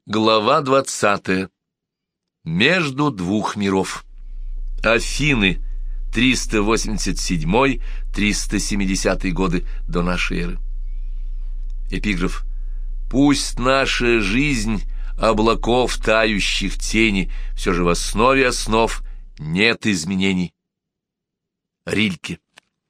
Глава 20. Между двух миров. Афины, 387-370 годы до нашей эры. Эпиграф. «Пусть наша жизнь облаков тающих тени, все же в основе основ нет изменений». Рильке.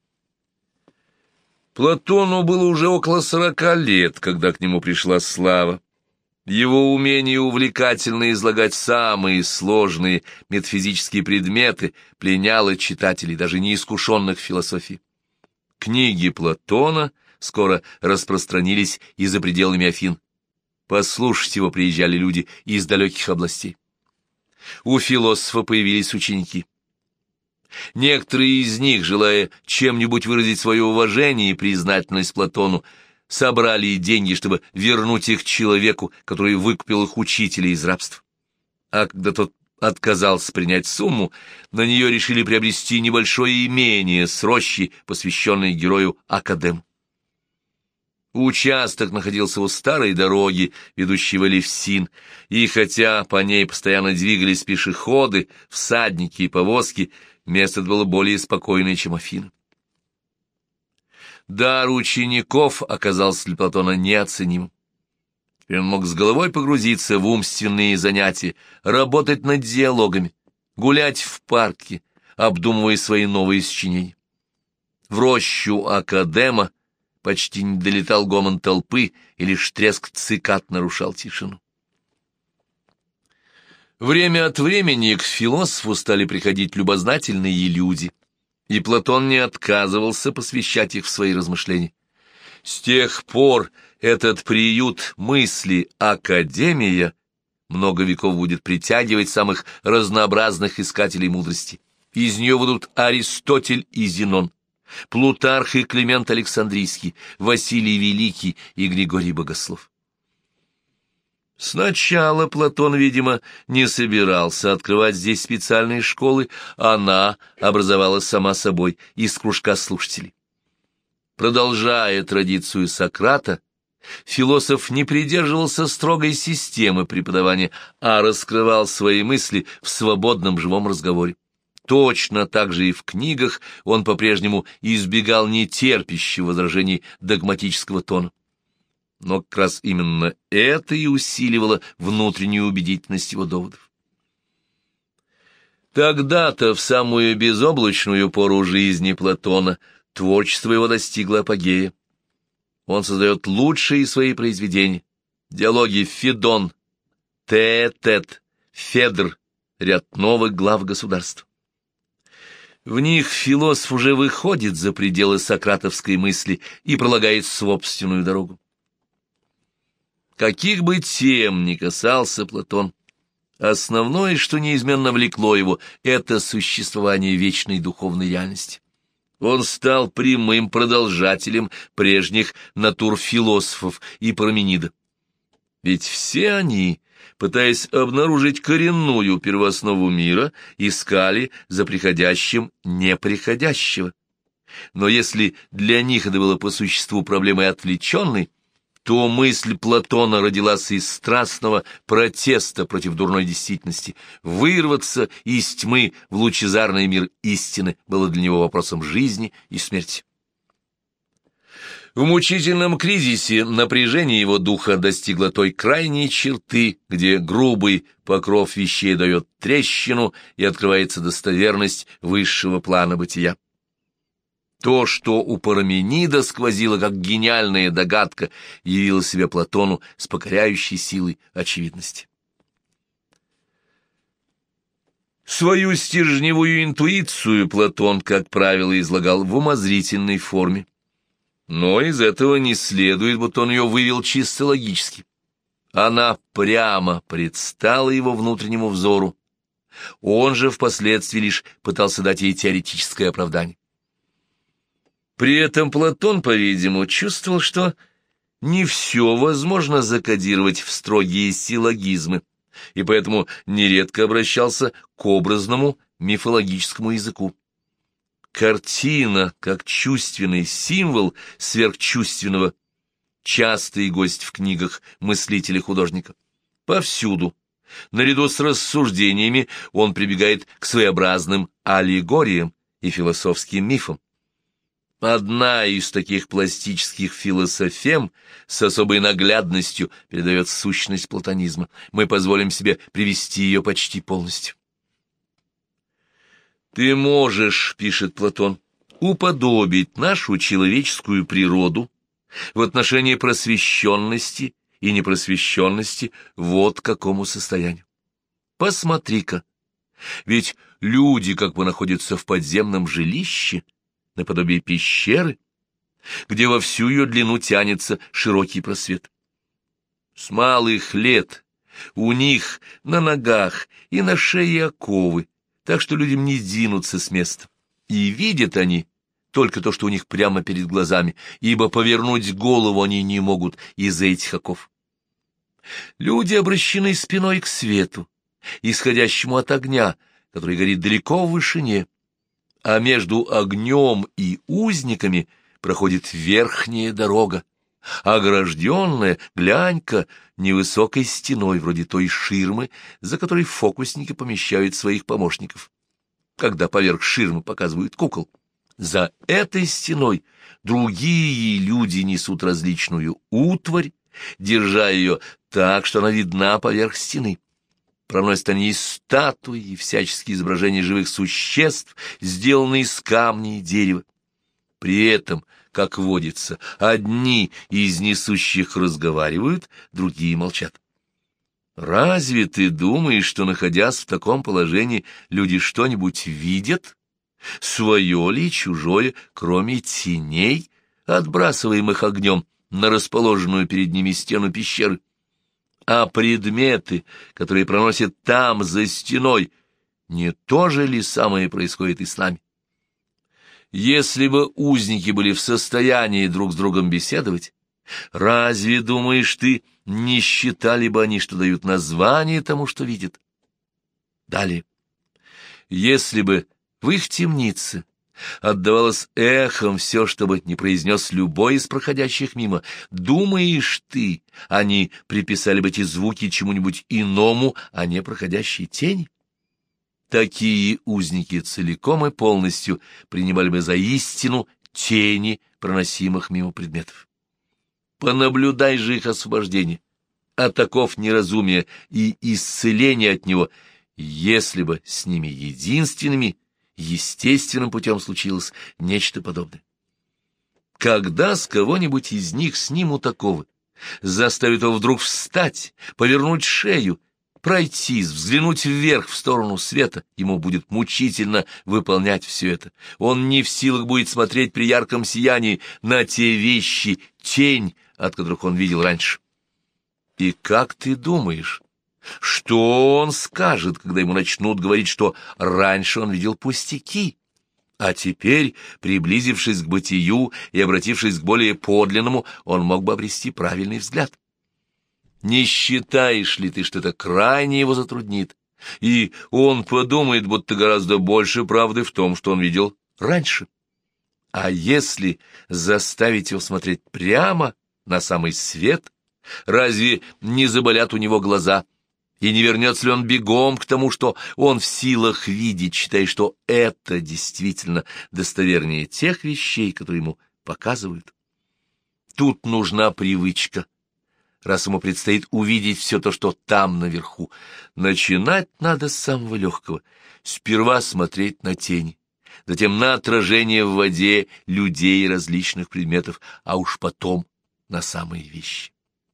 Платону было уже около 40 лет, когда к нему пришла слава. Его умение увлекательно излагать самые сложные метафизические предметы пленяло читателей, даже неискушенных в философии. Книги Платона скоро распространились и за пределами Афин. Послушать его приезжали люди из далеких областей. У философа появились ученики. Некоторые из них, желая чем-нибудь выразить свое уважение и признательность Платону, собрали деньги, чтобы вернуть их человеку, который выкупил их учителя из рабства. А когда тот отказался принять сумму, на нее решили приобрести небольшое имение с рощей, посвященной герою Академу. Участок находился у старой дороги, ведущей в Элевсин, и хотя по ней постоянно двигались пешеходы, всадники и повозки, место было более спокойное, чем Афины. Дар учеников оказался для Платона неоценимым. Теперь он мог с головой погрузиться в умственные занятия, работать над диалогами, гулять в парке, обдумывая свои новые сочинения. В рощу Академа почти не долетал гомон толпы, и лишь треск цикад нарушал тишину. Время от времени к философу стали приходить любознательные люди, и Платон не отказывался посвящать их в свои размышления. С тех пор этот приют мысли Академия много веков будет притягивать самых разнообразных искателей мудрости. Из нее выйдут Аристотель и Зенон, Плутарх и Климент Александрийский, Василий Великий и Григорий Богослов. Сначала Платон, видимо, не собирался открывать здесь специальные школы, она образовалась сама собой из кружка слушателей. Продолжая традицию Сократа, философ не придерживался строгой системы преподавания, а раскрывал свои мысли в свободном живом разговоре. Точно так же и в книгах он по-прежнему избегал нетерпящего возражений догматического тона. Но как раз именно это и усиливало внутреннюю убедительность его доводов. Тогда-то, в самую безоблачную пору жизни Платона, творчество его достигло апогея. Он создает лучшие свои произведения. Диалоги Федон, Теэтет, Федр, ряд новых глав государств. В них философ уже выходит за пределы сократовской мысли и пролагает собственную дорогу. Каких бы тем ни касался Платон, основное, что неизменно влекло его, это существование вечной духовной реальности. Он стал прямым продолжателем прежних натур философов и Парменида. Ведь все они, пытаясь обнаружить коренную первооснову мира, искали за приходящим неприходящего. Но если для них это было по существу проблемой отвлеченной, то мысль Платона родилась из страстного протеста против дурной действительности. Вырваться из тьмы в лучезарный мир истины было для него вопросом жизни и смерти. В мучительном кризисе напряжение его духа достигло той крайней черты, где грубый покров вещей дает трещину и открывается достоверность высшего плана бытия. То, что у Парменида сквозило как гениальная догадка, явило себя Платону с покоряющей силой очевидности. Свою стержневую интуицию Платон, как правило, излагал в умозрительной форме. Но из этого не следует, будто он ее вывел чисто логически. Она прямо предстала его внутреннему взору. Он же впоследствии лишь пытался дать ей теоретическое оправдание. При этом Платон, по-видимому, чувствовал, что не все возможно закодировать в строгие силлогизмы, и поэтому нередко обращался к образному мифологическому языку. Картина, как чувственный символ сверхчувственного, частый гость в книгах мыслителя-художника. Повсюду. Наряду с рассуждениями он прибегает к своеобразным аллегориям и философским мифам. Одна из таких пластических философем с особой наглядностью передает сущность платонизма. Мы позволим себе привести ее почти полностью. «Ты можешь, — пишет Платон, — уподобить нашу человеческую природу в отношении просвещенности и непросвещенности вот к какому состоянию. Посмотри-ка, ведь люди как бы находятся в подземном жилище, наподобие пещеры, где во всю ее длину тянется широкий просвет. С малых лет у них на ногах и на шее оковы, так что людям не сдвинуться с места. И видят они только то, что у них прямо перед глазами, ибо повернуть голову они не могут из-за этих оков. Люди обращены спиной к свету, исходящему от огня, который горит далеко в вышине, а между огнем и узниками проходит верхняя дорога, огражденная, глянь-ка, невысокой стеной, вроде той ширмы, за которой фокусники помещают своих помощников, когда поверх ширмы показывают кукол. За этой стеной другие люди несут различную утварь, держа ее так, что она видна поверх стены. Проносят они и статуи, и всяческие изображения живых существ, сделанные из камня и дерева. При этом, как водится, одни из несущих разговаривают, другие молчат. Разве ты думаешь, что, находясь в таком положении, люди что-нибудь видят? Свое ли, чужое, кроме теней, отбрасываемых огнем на расположенную перед ними стену пещеры? А предметы, которые проносят там, за стеной, не то же ли самое происходит и с нами? Если бы узники были в состоянии друг с другом беседовать, разве, думаешь ты, не считали бы они, что дают название тому, что видят? Далее. Если бы в их темнице отдавалось эхом все, что бы не произнес любой из проходящих мимо, думаешь ты, они приписали бы эти звуки чему-нибудь иному, а не проходящей тени? Такие узники целиком и полностью принимали бы за истину тени проносимых мимо предметов. Понаблюдай же их освобождение, от оков неразумия и исцеления от него, если бы с ними единственными естественным путем случилось нечто подобное. Когда с кого-нибудь из них снимут оковы, заставят его вдруг встать, повернуть шею, пройтись, взглянуть вверх в сторону света, ему будет мучительно выполнять все это. Он не в силах будет смотреть при ярком сиянии на те вещи, тень, от которых он видел раньше. И как ты думаешь, что он скажет, когда ему начнут говорить, что раньше он видел пустяки, а теперь, приблизившись к бытию и обратившись к более подлинному, он мог бы обрести правильный взгляд? Не считаешь ли ты, что это крайне его затруднит, и он подумает, будто гораздо больше правды в том, что он видел раньше? А если заставить его смотреть прямо на самый свет, разве не заболят у него глаза, и не вернется ли он бегом к тому, что он в силах видеть, считая, что это действительно достовернее тех вещей, которые ему показывают? Тут нужна привычка, раз ему предстоит увидеть все то, что там наверху. Начинать надо с самого легкого. Сперва смотреть на тени, затем на отражение в воде людей и различных предметов, а уж потом на самые вещи.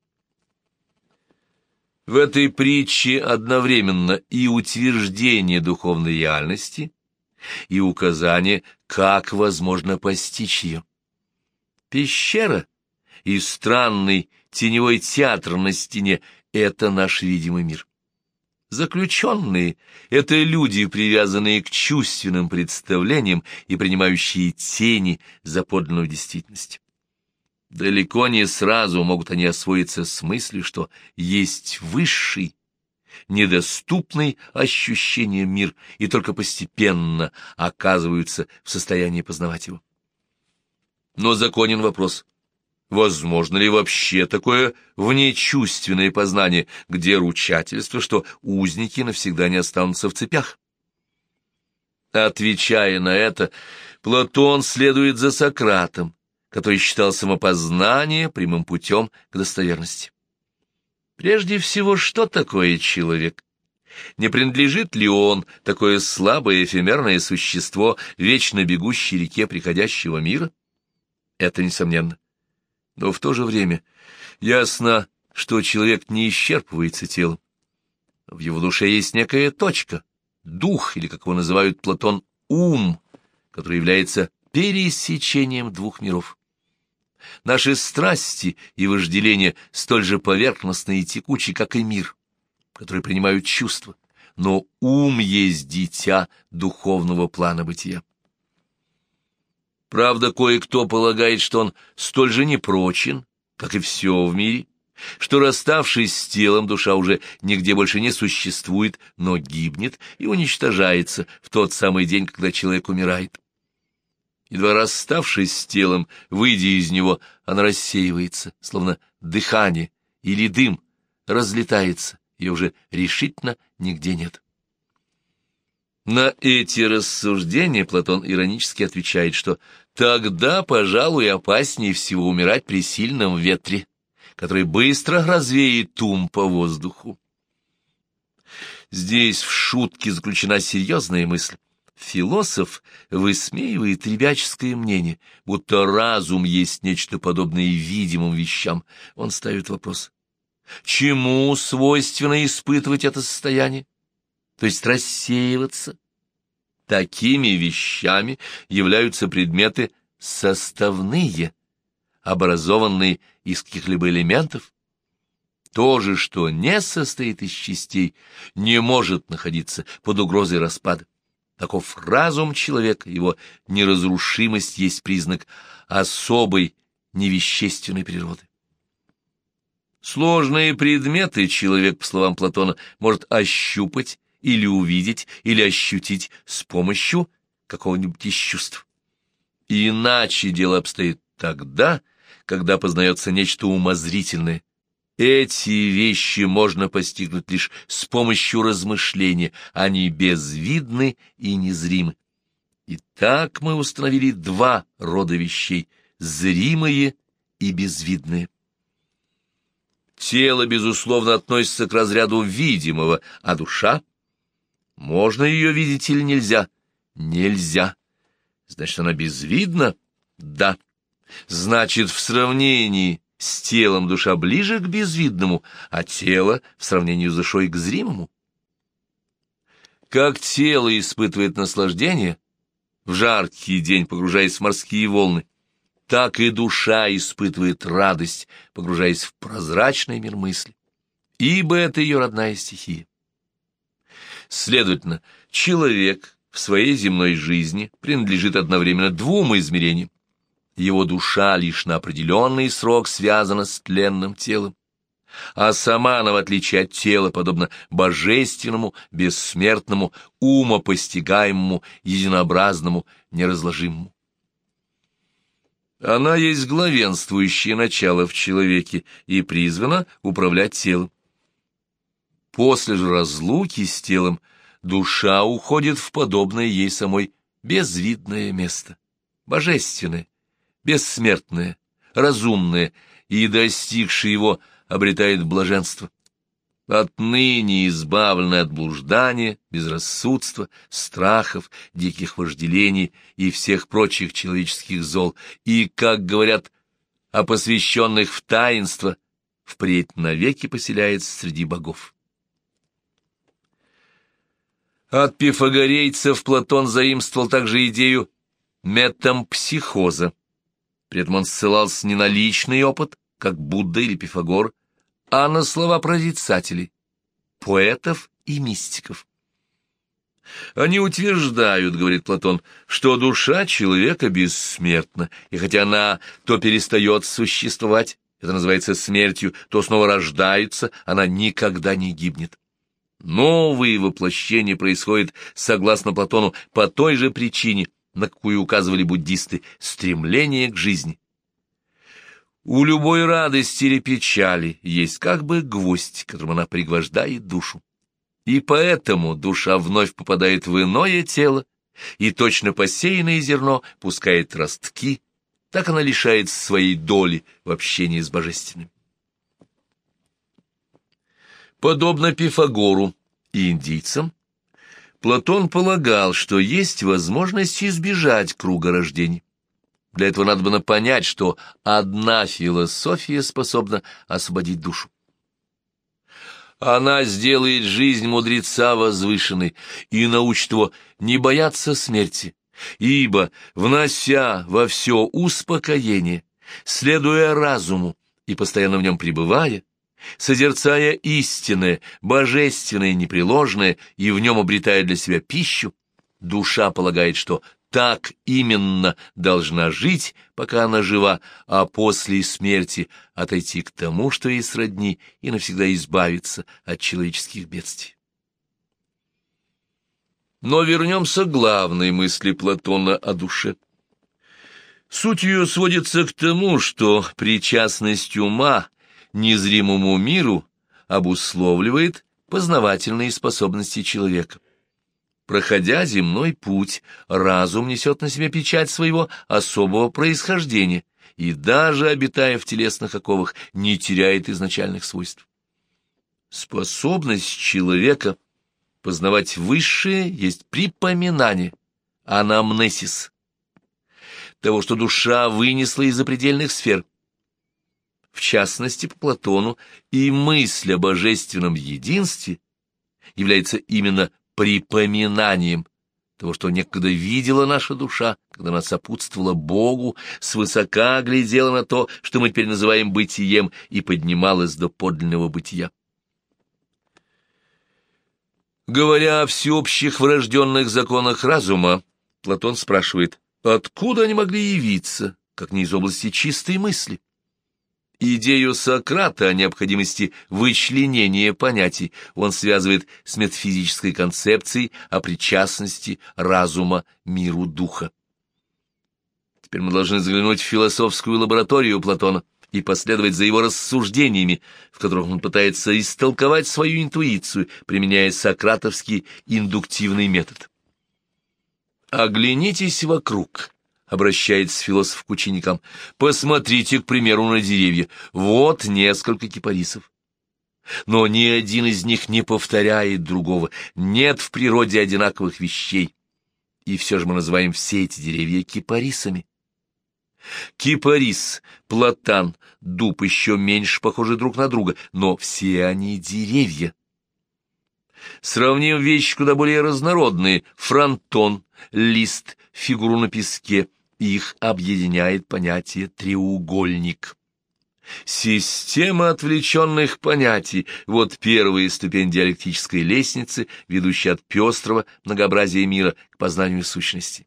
В этой притче одновременно и утверждение духовной реальности, и указание, как возможно постичь ее. Пещера и странный теневой театр на стене — это наш видимый мир. Заключенные — это люди, привязанные к чувственным представлениям и принимающие тени за подлинную действительность. Далеко не сразу могут они освоиться с мыслью, что есть высший, недоступный ощущением мир, и только постепенно оказываются в состоянии познавать его. Но законен вопрос: Возможно ли вообще такое внечувственное познание, где ручательство, что узники навсегда не останутся в цепях? Отвечая на это, Платон следует за Сократом, который считал самопознание прямым путем к достоверности. Прежде всего, что такое человек? Не принадлежит ли он, такое слабое эфемерное существо, вечно бегущей реке приходящего мира? Это несомненно. Но в то же время ясно, что человек не исчерпывается телом. В его душе есть некая точка, дух, или, как его называют Платон, ум, который является пересечением двух миров. Наши страсти и вожделения столь же поверхностны и текучи, как и мир, который принимают чувства, но ум есть дитя духовного плана бытия. Правда, кое-кто полагает, что он столь же непрочен, как и все в мире, что, расставшись с телом, душа уже нигде больше не существует, но гибнет и уничтожается в тот самый день, когда человек умирает. Едва расставшись с телом, выйдя из него, она рассеивается, словно дыхание или дым, разлетается, ее уже решительно нигде нет. На эти рассуждения Платон иронически отвечает, что тогда, пожалуй, опаснее всего умирать при сильном ветре, который быстро развеет ум по воздуху. Здесь в шутке заключена серьезная мысль. Философ высмеивает ребяческое мнение, будто разум есть нечто подобное видимым вещам. Он ставит вопрос: чему свойственно испытывать это состояние? То есть рассеиваться? Такими вещами являются предметы составные, образованные из каких-либо элементов. То же, что не состоит из частей, не может находиться под угрозой распада. Таков разум человека, его неразрушимость есть признак особой невещественной природы. Сложные предметы человек, по словам Платона, может ощупать или увидеть, или ощутить с помощью какого-нибудь из чувств. Иначе дело обстоит тогда, когда познается нечто умозрительное. Эти вещи можно постигнуть лишь с помощью размышления, они безвидны и незримы. Итак, мы установили два рода вещей — зримые и безвидные. Тело, безусловно, относится к разряду видимого, а душа? Можно ее видеть или нельзя? Нельзя. Значит, она безвидна? Да. Значит, в сравнении с телом душа ближе к безвидному, а тело в сравнении с душой к зримому. Как тело испытывает наслаждение, в жаркий день погружаясь в морские волны, так и душа испытывает радость, погружаясь в прозрачный мир мысли, ибо это ее родная стихия. Следовательно, человек в своей земной жизни принадлежит одновременно двум измерениям. Его душа лишь на определенный срок связана с тленным телом, а сама она, в отличие от тела, подобно божественному, бессмертному, умопостигаемому, единообразному, неразложимому. Она есть главенствующее начало в человеке и призвана управлять телом. После же разлуки с телом душа уходит в подобное ей самой безвидное место, божественное, бессмертное, разумное, и, достигший его, обретает блаженство. Отныне избавлены от блуждания, безрассудства, страхов, диких вожделений и всех прочих человеческих зол, и, как говорят о посвященных в таинство, впредь навеки поселяется среди богов. От пифагорейцев Платон заимствовал также идею метампсихоза. При этом он ссылался не на личный опыт, как Будда или Пифагор, а на слова прорицателей, поэтов и мистиков. Они утверждают, говорит Платон, что душа человека бессмертна, и хотя она то перестает существовать, это называется смертью, то снова рождается, она никогда не гибнет. Новые воплощения происходят, согласно Платону, по той же причине, на какую указывали буддисты — стремление к жизни. У любой радости или печали есть как бы гвоздь, которым она пригвождает душу. И поэтому душа вновь попадает в иное тело, и точно посеянное зерно пускает ростки, так она лишается своей доли в общении с Божественным. Подобно Пифагору и индийцам, Платон полагал, что есть возможность избежать круга рождений. Для этого надо понять, что одна философия способна освободить душу. Она сделает жизнь мудреца возвышенной и научит его не бояться смерти, ибо, внося во все успокоение, следуя разуму и постоянно в нем пребывая, созерцая истинное, божественное, непреложное и в нем обретая для себя пищу, душа полагает, что так именно должна жить, пока она жива, а после смерти отойти к тому, что ей сродни, и навсегда избавиться от человеческих бедствий. Но вернемся к главной мысли Платона о душе. Суть ее сводится к тому, что причастность ума незримому миру обусловливает познавательные способности человека. Проходя земной путь, разум несет на себе печать своего особого происхождения и даже, обитая в телесных оковах, не теряет изначальных свойств. Способность человека познавать высшее есть припоминание, анамнесис, того, что душа вынесла из запредельных сфер. В частности, по Платону, и мысль о божественном единстве является именно припоминанием того, что некогда видела наша душа, когда она сопутствовала Богу, свысока глядела на то, что мы теперь называем бытием, и поднималась до подлинного бытия. Говоря о всеобщих врожденных законах разума, Платон спрашивает, откуда они могли явиться, как не из области чистой мысли? Идею Сократа о необходимости вычленения понятий он связывает с метафизической концепцией о причастности разума миру духа. Теперь мы должны заглянуть в философскую лабораторию Платона и последовать за его рассуждениями, в которых он пытается истолковать свою интуицию, применяя сократовский индуктивный метод. «Оглянитесь вокруг», — обращается философ к ученикам, — «посмотрите, к примеру, на деревья. Вот несколько кипарисов. Но ни один из них не повторяет другого. Нет в природе одинаковых вещей. И все же мы называем все эти деревья кипарисами. Кипарис, платан, дуб еще меньше похожи друг на друга, но все они деревья. Сравним вещи куда более разнородные. Фронтон, лист, фигуру на песке. Их объединяет понятие «треугольник». Система отвлеченных понятий — вот первая ступень диалектической лестницы, ведущая от пестрого многообразия мира к познанию сущности.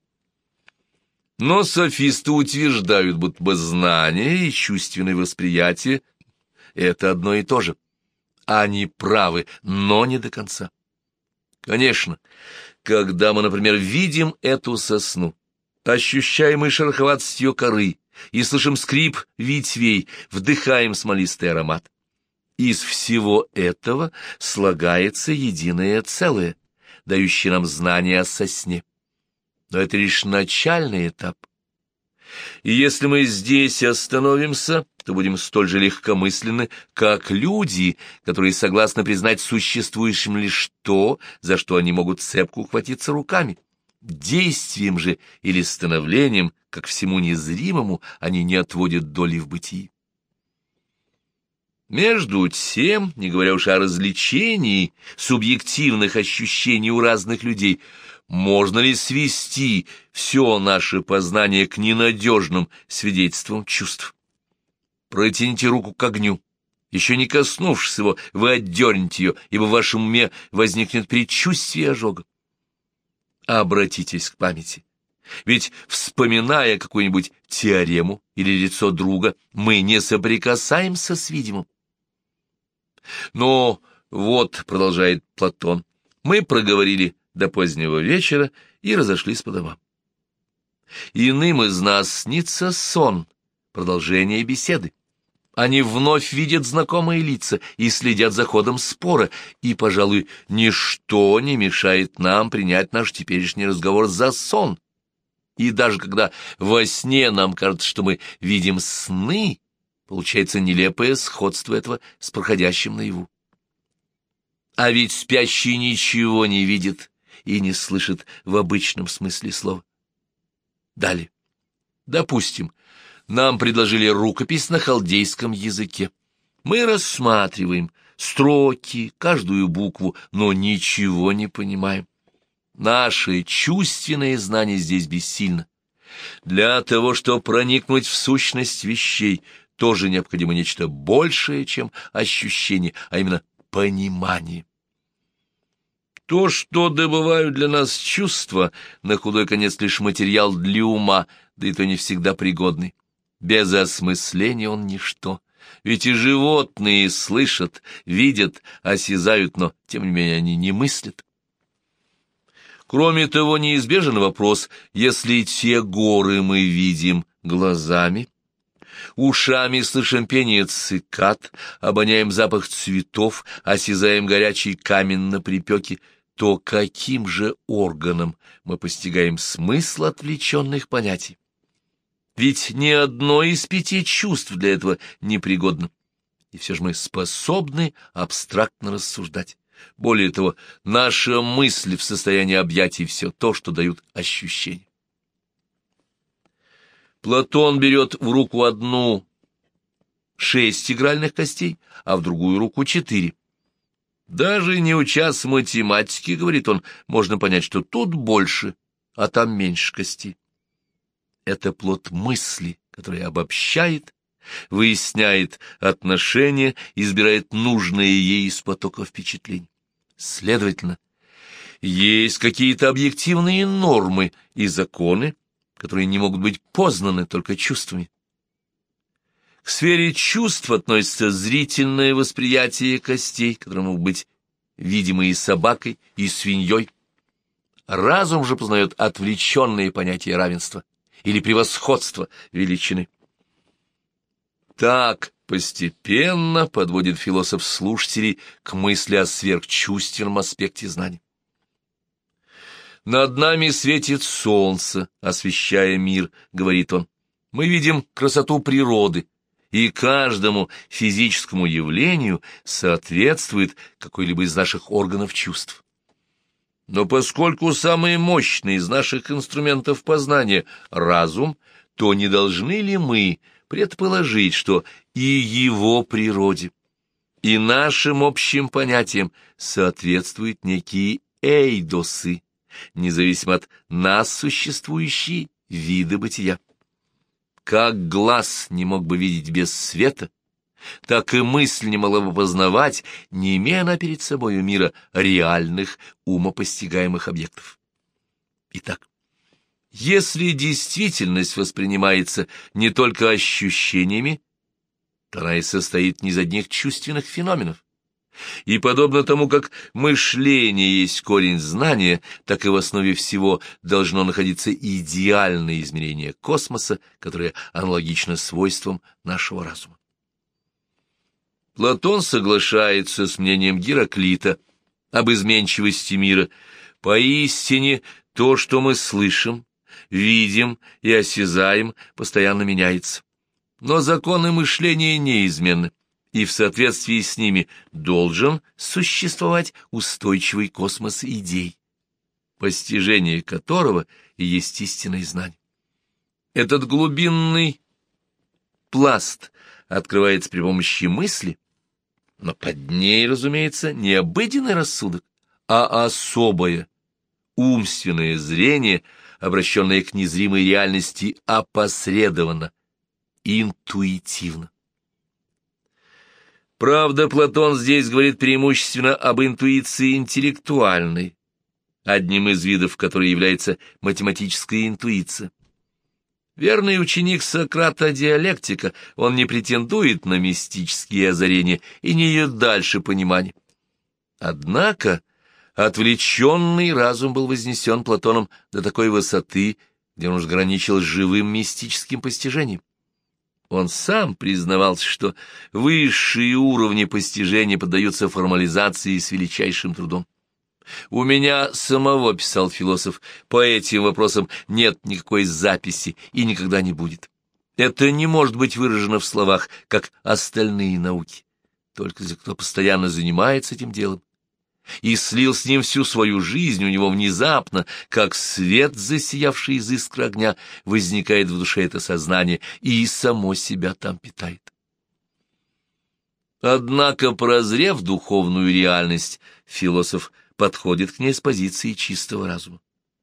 Но софисты утверждают, будто бы знание и чувственное восприятие — это одно и то же. Они правы, но не до конца. Конечно, когда мы, например, видим эту сосну, ощущаем и шероховатость ее коры, и слышим скрип ветвей, вдыхаем смолистый аромат. Из всего этого слагается единое целое, дающее нам знание о сосне. Но это лишь начальный этап. И если мы здесь остановимся, то будем столь же легкомысленны, как люди, которые согласны признать существующим лишь то, за что они могут цепко ухватиться руками. Действием же или становлением, как всему незримому, они не отводят доли в бытии. Между тем, не говоря уж о развлечении субъективных ощущений у разных людей, можно ли свести все наше познание к ненадежным свидетельствам чувств? Протяните руку к огню. Еще не коснувшись его, вы отдернете ее, ибо в вашем уме возникнет предчувствие ожога. Обратитесь к памяти. Ведь, вспоминая какую-нибудь теорему или лицо друга, мы не соприкасаемся с видимым. Но вот, продолжает Платон, мы проговорили до позднего вечера и разошлись по домам. Иным из нас снится сон, продолжение беседы, Они вновь видят знакомые лица и следят за ходом спора, и, пожалуй, ничто не мешает нам принять наш теперешний разговор за сон. И даже когда во сне нам кажется, что мы видим сны, получается нелепое сходство этого с проходящим наяву. А ведь спящий ничего не видит и не слышит в обычном смысле слова. Далее. Допустим, нам предложили рукопись на халдейском языке. Мы рассматриваем строки, каждую букву, но ничего не понимаем. Наше чувственное знание здесь бессильно. Для того, чтобы проникнуть в сущность вещей, тоже необходимо нечто большее, чем ощущение, а именно понимание. То, что добывают для нас чувства, на худой конец лишь материал для ума, да и то не всегда пригодный. Без осмысления он ничто. Ведь и животные слышат, видят, осязают, но, тем не менее, они не мыслят. Кроме того, неизбежен вопрос, если те горы мы видим глазами, ушами слышим пение цикад, обоняем запах цветов, осязаем горячий камень на припеке, то каким же органом мы постигаем смысл отвлеченных понятий? Ведь ни одно из 5 чувств для этого не пригодно, и все же мы способны абстрактно рассуждать. Более того, наша мысль в состоянии объятий все то, что дают ощущения. Платон берет в руку одну 6 игральных костей, а в другую руку 4. Даже не учась математике, говорит он, можно понять, что тут больше, а там меньше костей. Это плод мысли, которая обобщает, выясняет отношения, избирает нужные ей из потока впечатлений. Следовательно, есть какие-то объективные нормы и законы, которые не могут быть познаны только чувствами. К сфере чувств относится зрительное восприятие костей, которые могут быть видимы и собакой, и свиньей. Разум же познает отвлеченные понятия равенства или превосходства величины. Так постепенно подводит философ слушателей к мысли о сверхчувственном аспекте знаний. «Над нами светит солнце, освещая мир», — говорит он. «Мы видим красоту природы, и каждому физическому явлению соответствует какой-либо из наших органов чувств. Но поскольку самый мощный из наших инструментов познания — разум, то не должны ли мы предположить, что и его природе, и нашим общим понятиям соответствуют некие эйдосы, независимо от нас существующие виды бытия? Как глаз не мог бы видеть без света, так и мысль не могла бы познавать, не имея она перед собою мира реальных умопостигаемых объектов. Итак, если действительность воспринимается не только ощущениями, то она и состоит не из одних чувственных феноменов. И подобно тому, как мышление есть корень знания, так и в основе всего должно находиться идеальное измерение космоса, которое аналогично свойствам нашего разума. Платон соглашается с мнением Гераклита об изменчивости мира. Поистине, то, что мы слышим, видим и осязаем, постоянно меняется. Но законы мышления неизменны, и в соответствии с ними должен существовать устойчивый космос идей, постижение которого и есть истинное знание. Этот глубинный пласт открывается при помощи мысли, но под ней, разумеется, не обыденный рассудок, а особое умственное зрение, обращенное к незримой реальности опосредованно, интуитивно. Правда, Платон здесь говорит преимущественно об интуиции интеллектуальной, одним из видов которой является математическая интуиция. Верный ученик Сократа диалектика, он не претендует на мистические озарения и не идет дальше понимания. Однако отвлеченный разум был вознесен Платоном до такой высоты, где он уж граничил с живым мистическим постижением. Он сам признавался, что высшие уровни постижения поддаются формализации с величайшим трудом. «У меня самого, — писал философ, — по этим вопросам нет никакой записи и никогда не будет. Это не может быть выражено в словах, как остальные науки. Только если кто постоянно занимается этим делом и слил с ним всю свою жизнь, у него внезапно, как свет, засиявший из искры огня, возникает в душе это сознание и само себя там питает». Однако, прозрев духовную реальность, философ подходит к ней с позиции чистого разума.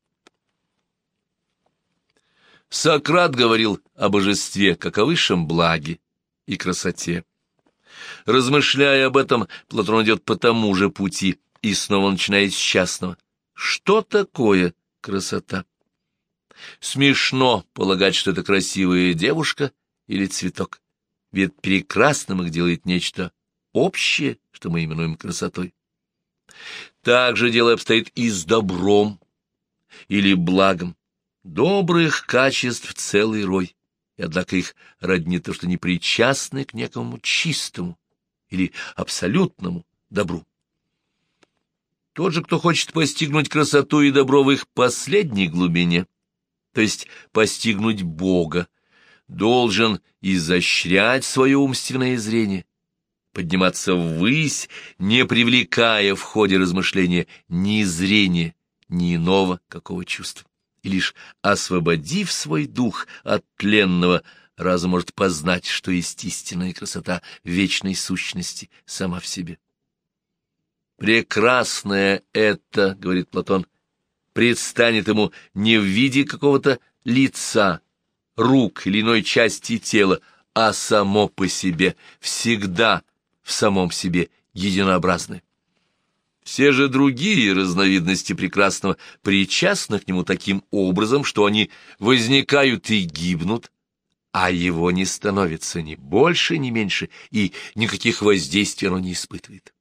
Сократ говорил о божестве как о высшем благе и красоте. Размышляя об этом, Платон идет по тому же пути и снова начинает с частного. Что такое красота? Смешно полагать, что это красивая девушка или цветок, ведь прекрасным их делает нечто общее, что мы именуем красотой. Так же дело обстоит и с добром или благом. Добрых качеств целый рой, и однако их роднит то, что не причастны к некому чистому или абсолютному добру. Тот же, кто хочет постигнуть красоту и добро в их последней глубине, то есть постигнуть Бога, должен изощрять свое умственное зрение, подниматься ввысь, не привлекая в ходе размышления ни зрения, ни иного какого чувства. И лишь освободив свой дух от тленного, разум может познать, что есть истинная красота вечной сущности сама в себе. «Прекрасное это, — говорит Платон, — предстанет ему не в виде какого-то лица, рук или иной части тела, а само по себе, всегда в самом себе единообразное. Все же другие разновидности прекрасного причастны к нему таким образом, что они возникают и гибнут, а его не становится ни больше, ни меньше, и никаких воздействий оно не испытывает».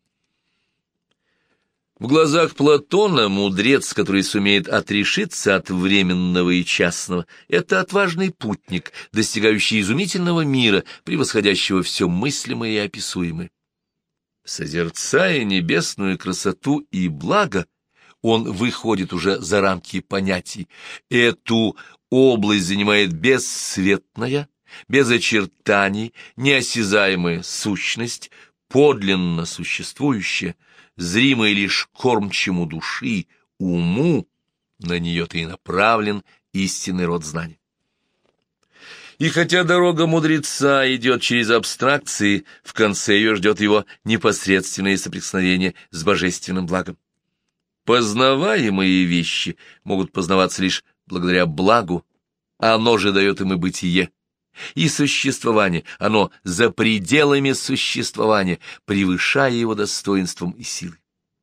В глазах Платона мудрец, который сумеет отрешиться от временного и частного, это отважный путник, достигающий изумительного мира, превосходящего все мыслимое и описуемое. Созерцая небесную красоту и благо, он выходит уже за рамки понятий. Эту область занимает бесцветная, без очертаний, неосязаемая сущность, подлинно существующая, зримая лишь кормчему души, уму, на нее-то и направлен истинный род знаний. И хотя дорога мудреца идет через абстракции, в конце ее ждет его непосредственное соприкосновение с божественным благом. Познаваемые вещи могут познаваться лишь благодаря благу, оно же дает им и бытие, и существование, оно за пределами существования, превышая его достоинством и силой.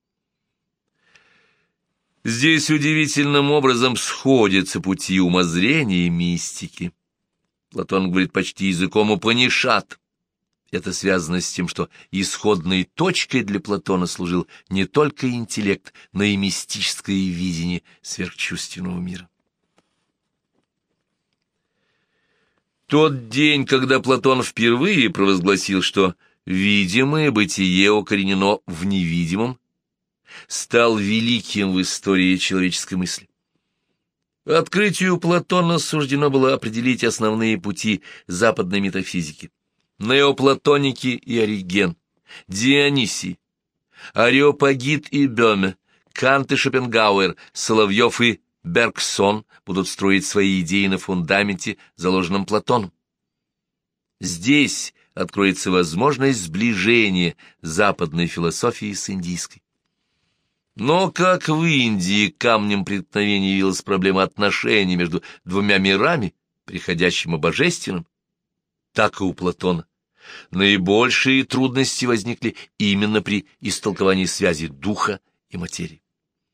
Здесь удивительным образом сходятся пути умозрения и мистики. Платон говорит почти языком Упанишад. Это связано с тем, что исходной точкой для Платона служил не только интеллект, но и мистическое видение сверхчувственного мира. Тот день, когда Платон впервые провозгласил, что видимое бытие укоренено в невидимом, стал великим в истории человеческой мысли. Открытию Платона суждено было определить основные пути западной метафизики. Неоплатоники и Ориген, Дионисий, Ареопагит и Бёме, Кант и Шопенгауэр, Соловьев и Бергсон будут строить свои идеи на фундаменте, заложенном Платоном. Здесь откроется возможность сближения западной философии с индийской. Но как в Индии камнем преткновения явилась проблема отношений между двумя мирами, приходящим и божественным, так и у Платона наибольшие трудности возникли именно при истолковании связи духа и материи.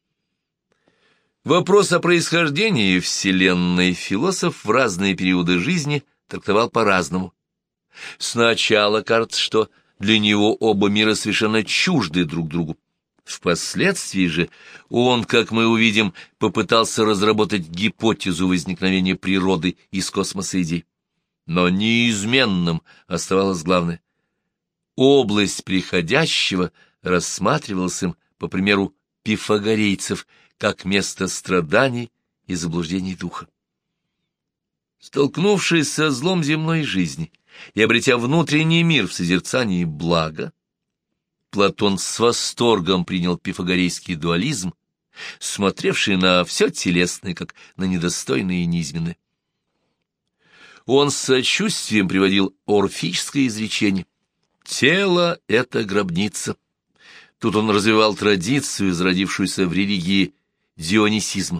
Вопрос о происхождении Вселенной философ в разные периоды жизни трактовал по-разному. Сначала кажется, что для него оба мира совершенно чужды друг другу. Впоследствии же он, как мы увидим, попытался разработать гипотезу возникновения природы из космоса идей. но неизменным оставалось главное. Область приходящего рассматривалась им, по примеру пифагорейцев, как место страданий и заблуждений духа. Столкнувшись со злом земной жизни и обретя внутренний мир в созерцании блага, Платон с восторгом принял пифагорейский дуализм, смотревший на все телесное, как на недостойное и низменное. Он с сочувствием приводил орфическое изречение: «Тело — это гробница». Тут он развивал традицию, зародившуюся в религии дионисизма.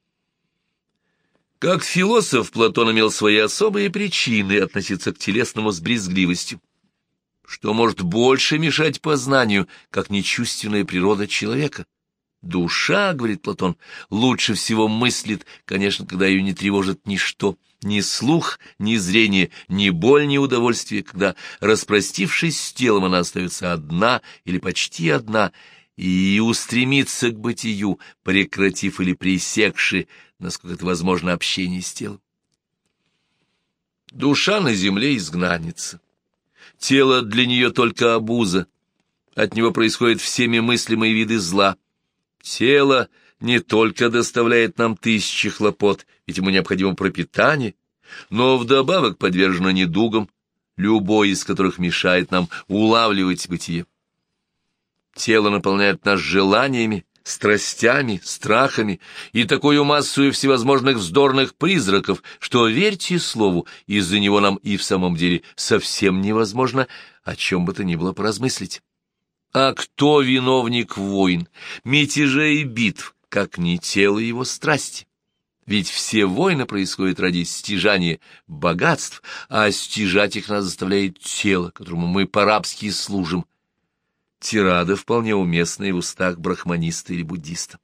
Как философ, Платон имел свои особые причины относиться к телесному с брезгливостью. Что может больше мешать познанию, как нечувственная природа человека? Душа, говорит Платон, лучше всего мыслит, конечно, когда ее не тревожит ничто, ни слух, ни зрение, ни боль, ни удовольствие, когда, распростившись с телом, она остается одна или почти одна, и устремится к бытию, прекратив или пресекши, насколько это возможно, общение с телом. Душа на земле изгнанница. Тело для нее только обуза. От него происходят всеми мыслимые виды зла. Тело не только доставляет нам тысячи хлопот, ведь ему необходимо пропитание, но вдобавок подвержено недугам, любой из которых мешает нам улавливать бытие. Тело наполняет нас желаниями, страстями, страхами и такую массу всевозможных вздорных призраков, что, верьте слову, из-за него нам и в самом деле совсем невозможно о чем бы то ни было поразмыслить. А кто виновник войн, мятежей и битв, как не тело его страсти? Ведь все войны происходят ради стяжания богатств, а стяжать их нас заставляет тело, которому мы по-рабски служим. Тирада вполне уместная в устах брахманиста или буддиста.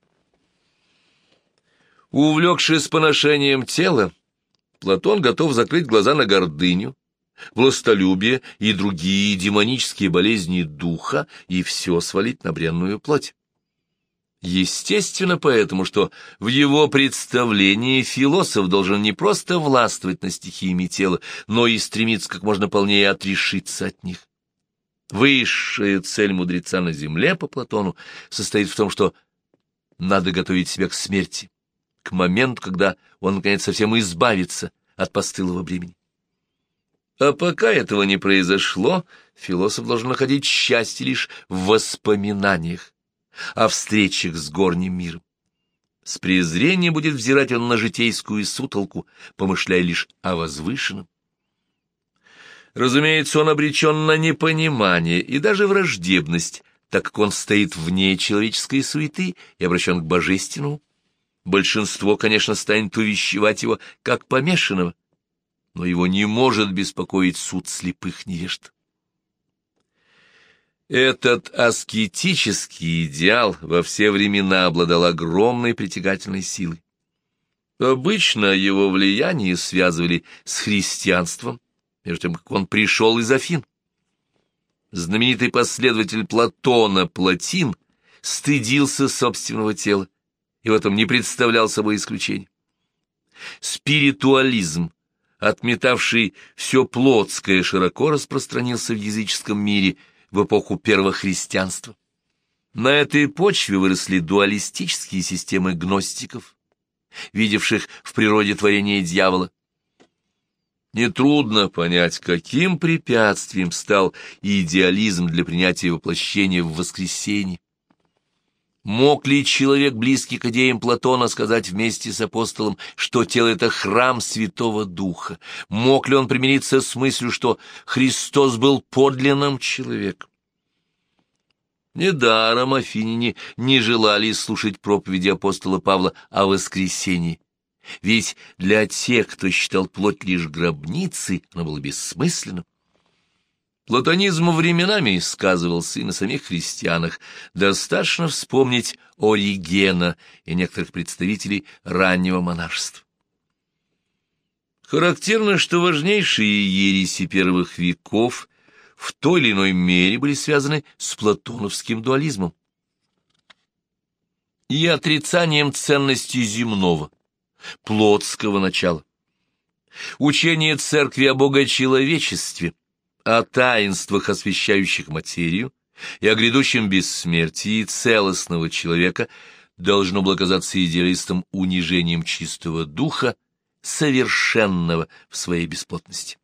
Увлекшись поношением тела, Платон готов закрыть глаза на гордыню, властолюбие и другие демонические болезни духа и все свалить на бренную плоть. Естественно поэтому, что в его представлении философ должен не просто властвовать над стихиями тела, но и стремиться как можно полнее отрешиться от них. Высшая цель мудреца на земле, по Платону, состоит в том, что надо готовить себя к смерти, к моменту, когда он, наконец, совсем избавится от постылого бремени. А пока этого не произошло, философ должен находить счастье лишь в воспоминаниях о встречах с горним миром. С презрением будет взирать он на житейскую сутолку, помышляя лишь о возвышенном. Разумеется, он обречен на непонимание и даже враждебность, так как он стоит вне человеческой суеты и обращен к божественному. Большинство, конечно, станет увещевать его как помешанного, но его не может беспокоить суд слепых невежд. Этот аскетический идеал во все времена обладал огромной притягательной силой. Обычно его влияние связывали с христианством, между тем, как он пришел из Афин. Знаменитый последователь Платона Платин стыдился собственного тела и в этом не представлял собой исключения. Спиритуализм, отметавший все плотское, широко распространился в языческом мире в эпоху первого христианства. На этой почве выросли дуалистические системы гностиков, видевших в природе творения дьявола. Нетрудно понять, каким препятствием стал идеализм для принятия воплощения в воскресенье. Мог ли человек, близкий к идеям Платона, сказать вместе с апостолом, что тело — это храм Святого Духа? Мог ли он примириться с мыслью, что Христос был подлинным человеком? Недаром афиняне не желали слушать проповеди апостола Павла о воскресении. Ведь для тех, кто считал плоть лишь гробницей, оно было бессмысленным. Платонизм временами сказывался и на самих христианах. Достаточно вспомнить Оригена и некоторых представителей раннего монашества. Характерно, что важнейшие ереси первых веков в той или иной мере были связаны с платоновским дуализмом и отрицанием ценности земного, плотского начала. Учение Церкви о богочеловечестве, о таинствах, освещающих материю, и о грядущем бессмертии целостного человека должно было казаться идеалистам унижением чистого духа, совершенного в своей бесплотности.